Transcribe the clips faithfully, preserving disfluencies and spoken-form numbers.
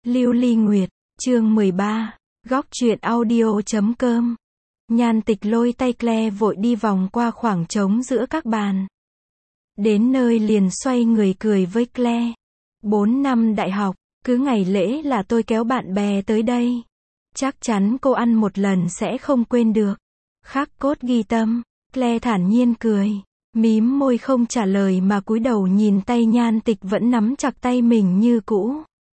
Lưu Ly Nguyệt, chương mười ba, góc truyện audio chấm com. Nhan Tịch lôi tay Claire vội đi vòng qua khoảng trống giữa các bàn. Đến nơi liền xoay người cười với Claire. Bốn năm đại học, cứ ngày lễ là tôi kéo bạn bè tới đây. Chắc chắn cô ăn một lần sẽ không quên được. Khắc cốt ghi tâm, Claire thản nhiên cười. Mím môi không trả lời mà cúi đầu nhìn tay Nhan Tịch vẫn nắm chặt tay mình như cũ.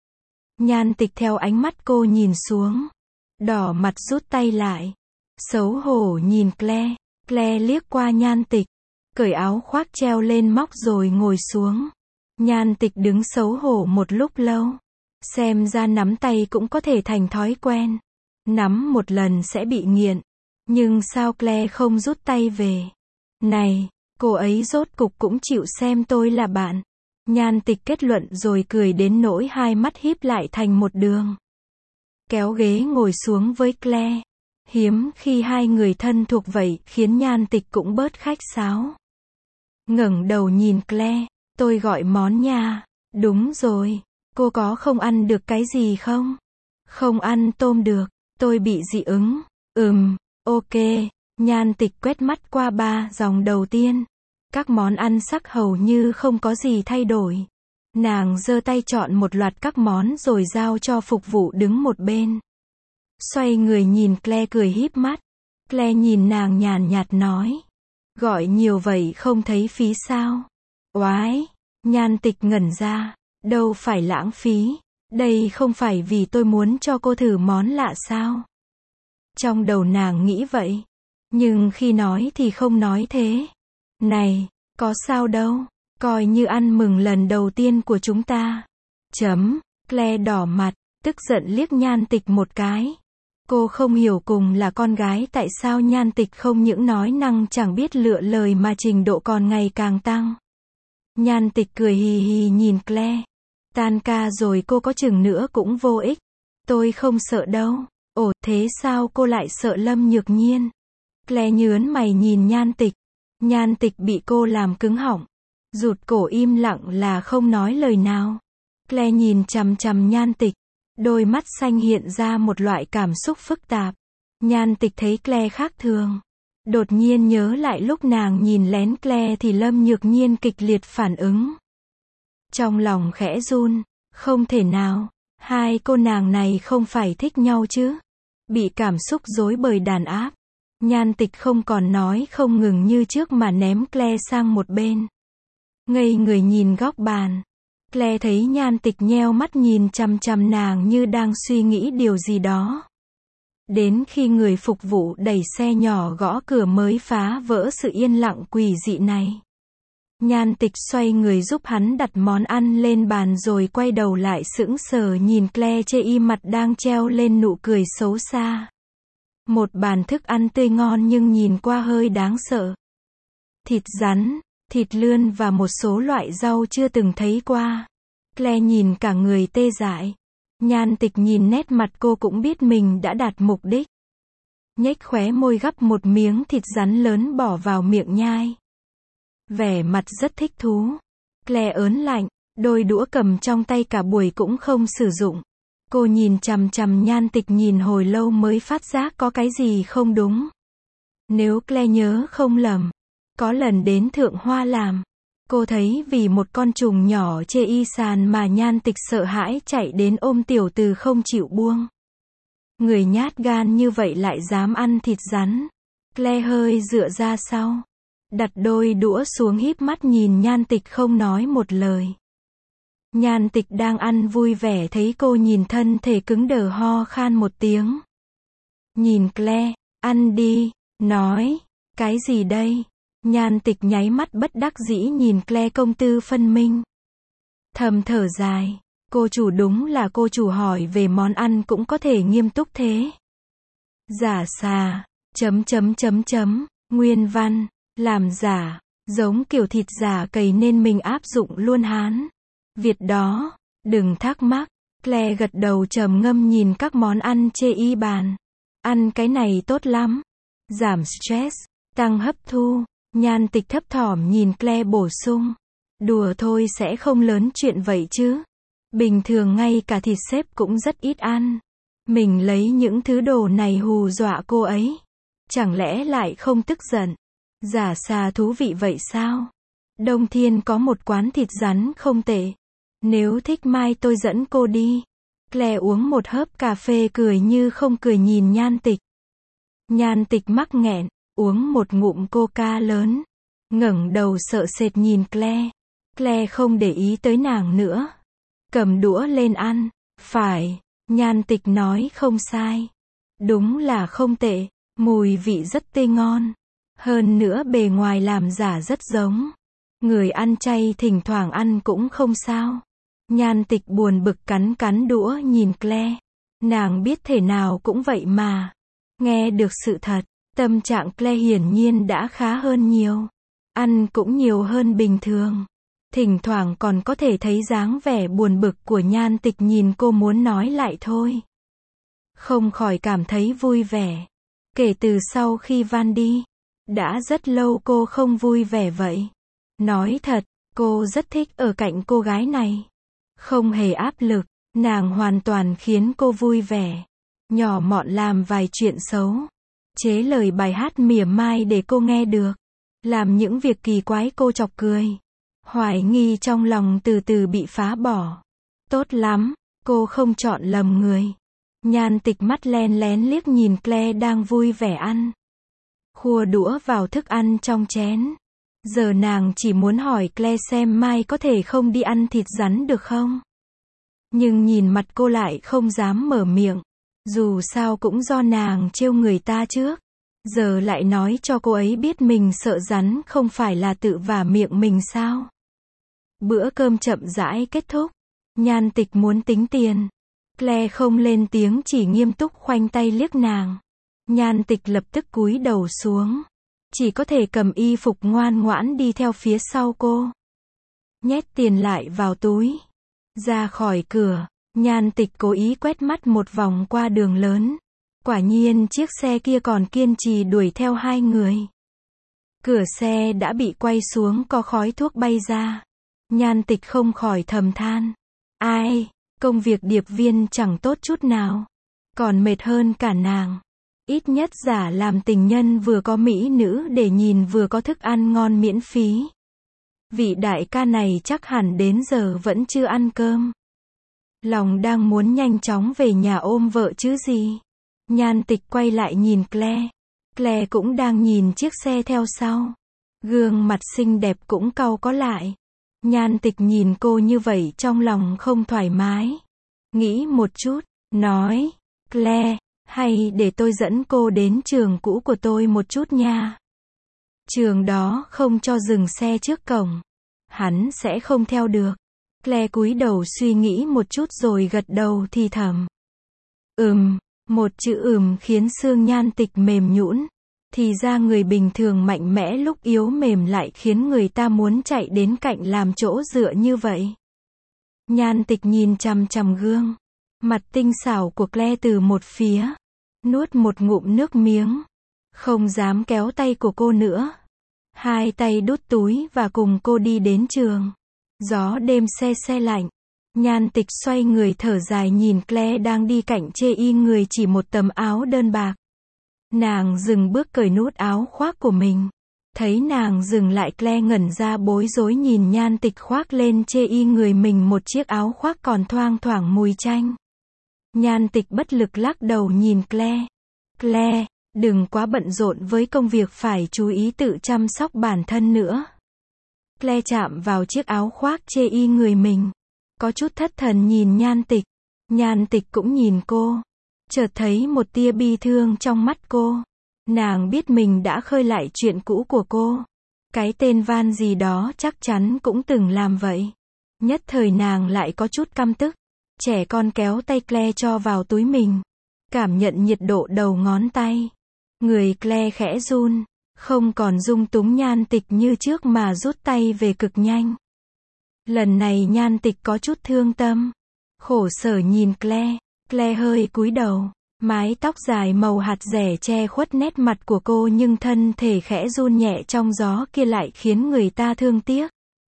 Nhan Tịch theo ánh mắt cô nhìn xuống. Đỏ mặt rút tay lại. Xấu hổ nhìn Claire. Claire liếc qua Nhan Tịch. Cởi áo khoác treo lên móc rồi ngồi xuống. Nhan Tịch đứng xấu hổ một lúc lâu. Xem ra nắm tay cũng có thể thành thói quen. Nắm một lần sẽ bị nghiện. Nhưng sao Claire không rút tay về? Này, cô ấy rốt cục cũng chịu xem tôi là bạn. Nhan Tịch kết luận rồi cười đến nỗi hai mắt híp lại thành một đường. Kéo ghế ngồi xuống với Claire. Hiếm khi hai người thân thuộc vậy khiến Nhan Tịch cũng bớt khách sáo. Ngẩng đầu nhìn Claire, tôi gọi món nha. Đúng rồi, cô có không ăn được cái gì không? Không ăn tôm được, tôi bị dị ứng. Ừm, ok. Nhan Tịch quét mắt qua ba dòng đầu tiên. Các món ăn sắc hầu như không có gì thay đổi. Nàng giơ tay chọn một loạt các món rồi giao cho phục vụ đứng một bên. Xoay người nhìn Claire cười híp mắt. Claire nhìn nàng nhàn nhạt nói. Gọi nhiều vậy không thấy phí sao? Oái! Nhan Tịch ngẩn ra. Đâu phải lãng phí. Đây không phải vì tôi muốn cho cô thử món lạ sao? Trong đầu nàng nghĩ vậy. Nhưng khi nói thì không nói thế. Này, có sao đâu, coi như ăn mừng lần đầu tiên của chúng ta. Chấm, Claire đỏ mặt, tức giận liếc Nhan Tịch một cái. Cô không hiểu cùng là con gái tại sao Nhan Tịch không những nói năng chẳng biết lựa lời mà trình độ còn ngày càng tăng. Nhan Tịch cười hì hì nhìn Claire. Tan ca rồi cô có chừng nữa cũng vô ích. Tôi không sợ đâu. Ồ, thế sao cô lại sợ Lâm Nhược Nhiên? Claire nhớn mày nhìn Nhan Tịch. Nhan Tịch bị cô làm cứng họng. Rụt cổ im lặng là không nói lời nào. Claire nhìn chằm chằm Nhan Tịch. Đôi mắt xanh hiện ra một loại cảm xúc phức tạp. Nhan Tịch thấy Claire khác thường. Đột nhiên nhớ lại lúc nàng nhìn lén Claire thì Lâm Nhược Nhiên kịch liệt phản ứng. Trong lòng khẽ run. Không thể nào. Hai cô nàng này không phải thích nhau chứ. Bị cảm xúc rối bời đàn áp. Nhan Tịch không còn nói không ngừng như trước mà ném Claire sang một bên. Ngây người nhìn góc bàn. Claire thấy Nhan Tịch nheo mắt nhìn chằm chằm nàng như đang suy nghĩ điều gì đó. Đến khi người phục vụ đẩy xe nhỏ gõ cửa mới phá vỡ sự yên lặng quỷ dị này. Nhan Tịch xoay người giúp hắn đặt món ăn lên bàn rồi quay đầu lại sững sờ nhìn Claire chê y mặt đang treo lên nụ cười xấu xa. Một bàn thức ăn tươi ngon nhưng nhìn qua hơi đáng sợ. Thịt rắn, thịt lươn và một số loại rau chưa từng thấy qua. Claire nhìn cả người tê dại. Nhan Tịch nhìn nét mặt cô cũng biết mình đã đạt mục đích. Nhếch khóe môi gắp một miếng thịt rắn lớn bỏ vào miệng nhai. Vẻ mặt rất thích thú. Claire ớn lạnh, đôi đũa cầm trong tay cả buổi cũng không sử dụng. Cô nhìn chằm chằm Nhan Tịch nhìn hồi lâu mới phát giác có cái gì không đúng. Nếu Claire nhớ không lầm, có lần đến Thượng Hoa làm, cô thấy vì một con trùng nhỏ chê y sàn mà Nhan Tịch sợ hãi chạy đến ôm tiểu từ không chịu buông. Người nhát gan như vậy lại dám ăn thịt rắn. Claire hơi dựa ra sau, đặt đôi đũa xuống híp mắt nhìn Nhan Tịch không nói một lời. Nhan Tịch đang ăn vui vẻ thấy cô nhìn thân thể cứng đờ ho khan một tiếng. Nhìn Claire, ăn đi, nói, cái gì đây? Nhan Tịch nháy mắt bất đắc dĩ nhìn Claire công tư phân minh. Thầm thở dài, cô chủ đúng là cô chủ hỏi về món ăn cũng có thể nghiêm túc thế. Giả xà, chấm chấm chấm chấm, nguyên văn, làm giả, giống kiểu thịt giả cầy nên mình áp dụng luôn Hán. Việt đó, đừng thắc mắc. Claire gật đầu trầm ngâm nhìn các món ăn chê y bàn. Ăn cái này tốt lắm. Giảm stress, tăng hấp thu. Nhan Tịch thấp thỏm nhìn Claire bổ sung. Đùa thôi sẽ không lớn chuyện vậy chứ. Bình thường ngay cả thịt xếp cũng rất ít ăn. Mình lấy những thứ đồ này hù dọa cô ấy. Chẳng lẽ lại không tức giận? Giả xà thú vị vậy sao? Đông Thiên có một quán thịt rắn không tệ. Nếu thích mai tôi dẫn cô đi. Claire uống một hớp cà phê cười như không cười nhìn Nhan Tịch. Nhan Tịch mắc nghẹn, uống một ngụm coca lớn. Ngẩng đầu sợ sệt nhìn Claire. Claire không để ý tới nàng nữa. Cầm đũa lên ăn. Phải, Nhan Tịch nói không sai. Đúng là không tệ, mùi vị rất tươi ngon. Hơn nữa bề ngoài làm giả rất giống. Người ăn chay thỉnh thoảng ăn cũng không sao. Nhan Tịch buồn bực cắn cắn đũa nhìn Claire. Nàng biết thể nào cũng vậy mà. Nghe được sự thật, tâm trạng Claire hiển nhiên đã khá hơn nhiều. Ăn cũng nhiều hơn bình thường. Thỉnh thoảng còn có thể thấy dáng vẻ buồn bực của Nhan Tịch nhìn cô muốn nói lại thôi. Không khỏi cảm thấy vui vẻ. Kể từ sau khi Van đi, đã rất lâu cô không vui vẻ vậy. Nói thật, cô rất thích ở cạnh cô gái này. Không hề áp lực, nàng hoàn toàn khiến cô vui vẻ. Nhỏ mọn làm vài chuyện xấu. Chế lời bài hát mỉa mai để cô nghe được. Làm những việc kỳ quái cô chọc cười. Hoài nghi trong lòng từ từ bị phá bỏ. Tốt lắm, cô không chọn lầm người. Nhan Tịch mắt len lén liếc nhìn Claire đang vui vẻ ăn. Khua đũa vào thức ăn trong chén. Giờ nàng chỉ muốn hỏi Claire xem mai có thể không đi ăn thịt rắn được không? Nhưng nhìn mặt cô lại không dám mở miệng. Dù sao cũng do nàng trêu người ta trước. Giờ lại nói cho cô ấy biết mình sợ rắn không phải là tự vả miệng mình sao? Bữa cơm chậm rãi kết thúc. Nhan Tịch muốn tính tiền. Claire không lên tiếng chỉ nghiêm túc khoanh tay liếc nàng. Nhan Tịch lập tức cúi đầu xuống. Chỉ có thể cầm y phục ngoan ngoãn đi theo phía sau cô. Nhét tiền lại vào túi. Ra khỏi cửa, Nhan Tịch cố ý quét mắt một vòng qua đường lớn. Quả nhiên chiếc xe kia còn kiên trì đuổi theo hai người. Cửa xe đã bị quay xuống có khói thuốc bay ra. Nhan Tịch không khỏi thầm than. Ai, công việc điệp viên chẳng tốt chút nào. Còn mệt hơn cả nàng. Ít nhất giả làm tình nhân vừa có mỹ nữ để nhìn vừa có thức ăn ngon miễn phí. Vị đại ca này chắc hẳn đến giờ vẫn chưa ăn cơm. Lòng đang muốn nhanh chóng về nhà ôm vợ chứ gì. Nhan Tịch quay lại nhìn Claire. Claire cũng đang nhìn chiếc xe theo sau. Gương mặt xinh đẹp cũng cau có lại. Nhan Tịch nhìn cô như vậy trong lòng không thoải mái. Nghĩ một chút, nói, Claire, hay để tôi dẫn cô đến trường cũ của tôi một chút nha. Trường đó không cho dừng xe trước cổng. Hắn sẽ không theo được. Claire cúi đầu suy nghĩ một chút rồi gật đầu thì thầm. Ừm, một chữ ừm khiến xương Nhan Tịch mềm nhũn. Thì ra người bình thường mạnh mẽ lúc yếu mềm lại khiến người ta muốn chạy đến cạnh làm chỗ dựa như vậy. Nhan Tịch nhìn chằm chằm gương. Mặt tinh xảo của Claire từ một phía. Nuốt một ngụm nước miếng. Không dám kéo tay của cô nữa. Hai tay đút túi và cùng cô đi đến trường. Gió đêm se se lạnh. Nhan Tịch xoay người thở dài nhìn Claire đang đi cạnh chê y người chỉ một tấm áo đơn bạc. Nàng dừng bước cởi nút áo khoác của mình. Thấy nàng dừng lại Claire ngẩn ra bối rối nhìn Nhan Tịch khoác lên chê y người mình một chiếc áo khoác còn thoang thoảng mùi chanh. Nhan Tịch bất lực lắc đầu nhìn Claire. Claire, đừng quá bận rộn với công việc phải chú ý tự chăm sóc bản thân nữa. Claire chạm vào chiếc áo khoác chê y người mình. Có chút thất thần nhìn Nhan Tịch. Nhan Tịch cũng nhìn cô. Chợt thấy một tia bi thương trong mắt cô. Nàng biết mình đã khơi lại chuyện cũ của cô. Cái tên Van gì đó chắc chắn cũng từng làm vậy. Nhất thời nàng lại có chút căm tức. Trẻ con kéo tay Claire cho vào túi mình. Cảm nhận nhiệt độ đầu ngón tay. Người Claire khẽ run. Không còn dung túng Nhan Tịch như trước mà rút tay về cực nhanh. Lần này Nhan Tịch có chút thương tâm. Khổ sở nhìn Claire. Claire hơi cúi đầu. Mái tóc dài màu hạt rẻ che khuất nét mặt của cô nhưng thân thể khẽ run nhẹ trong gió kia lại khiến người ta thương tiếc.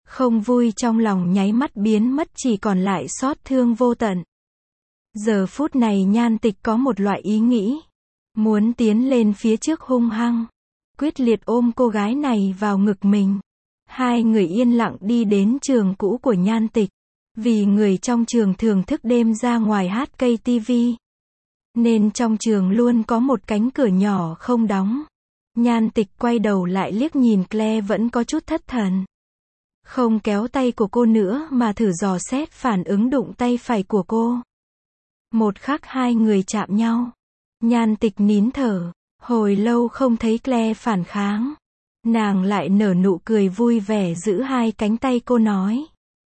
Không vui trong lòng nháy mắt biến mất, chỉ còn lại xót thương vô tận. Giờ phút này Nhan Tịch có một loại ý nghĩ. Muốn tiến lên phía trước hung hăng. Quyết liệt ôm cô gái này vào ngực mình. Hai người yên lặng đi đến trường cũ của Nhan Tịch. Vì người trong trường thường thức đêm ra ngoài hát ca tê vê. Nên trong trường luôn có một cánh cửa nhỏ không đóng. Nhan Tịch quay đầu lại liếc nhìn Claire vẫn có chút thất thần. Không kéo tay của cô nữa mà thử dò xét phản ứng đụng tay phải của cô. Một khắc hai người chạm nhau. Nhan Tịch nín thở. Hồi lâu không thấy Claire phản kháng. Nàng lại nở nụ cười vui vẻ giữ hai cánh tay cô nói.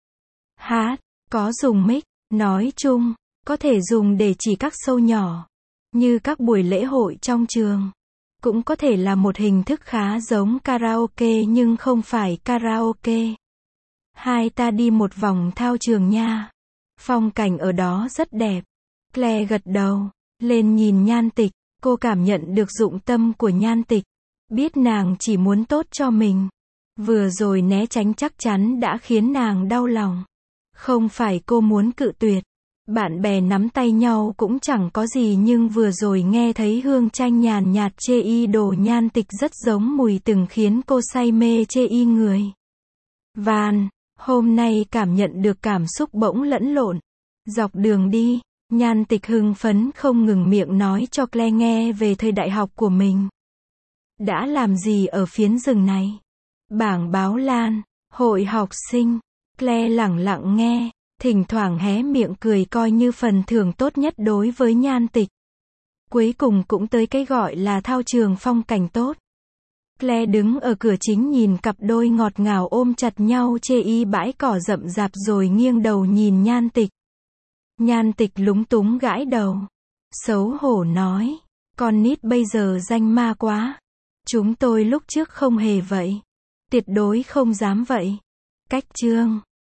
Hát, có dùng mic, nói chung, có thể dùng để chỉ các show nhỏ. Như các buổi lễ hội trong trường. Cũng có thể là một hình thức khá giống karaoke nhưng không phải karaoke. Hai ta đi một vòng thao trường nha. Phong cảnh ở đó rất đẹp. Claire gật đầu, lên nhìn Nhan Tịch. Cô cảm nhận được dụng tâm của Nhan Tịch. Biết nàng chỉ muốn tốt cho mình. Vừa rồi né tránh chắc chắn đã khiến nàng đau lòng. Không phải cô muốn cự tuyệt. Bạn bè nắm tay nhau cũng chẳng có gì, nhưng vừa rồi nghe thấy hương chanh nhàn nhạt chê y đồ Nhan Tịch rất giống mùi từng khiến cô say mê chê y người. Van, hôm nay cảm nhận được cảm xúc bỗng lẫn lộn. Dọc đường đi, Nhan Tịch hưng phấn không ngừng miệng nói cho Claire nghe về thời đại học của mình. Đã làm gì ở phiến rừng này? Bảng báo lan, hội học sinh. Claire lẳng lặng nghe, thỉnh thoảng hé miệng cười coi như phần thưởng tốt nhất đối với Nhan Tịch. Cuối cùng cũng tới cái gọi là thao trường phong cảnh tốt. Claire đứng ở cửa chính nhìn cặp đôi ngọt ngào ôm chặt nhau chê y bãi cỏ rậm rạp rồi nghiêng đầu nhìn Nhan Tịch. Nhan Tịch lúng túng gãi đầu. Xấu hổ nói. Con nít bây giờ danh ma quá. Chúng tôi lúc trước không hề vậy. Tuyệt đối không dám vậy. Cách chương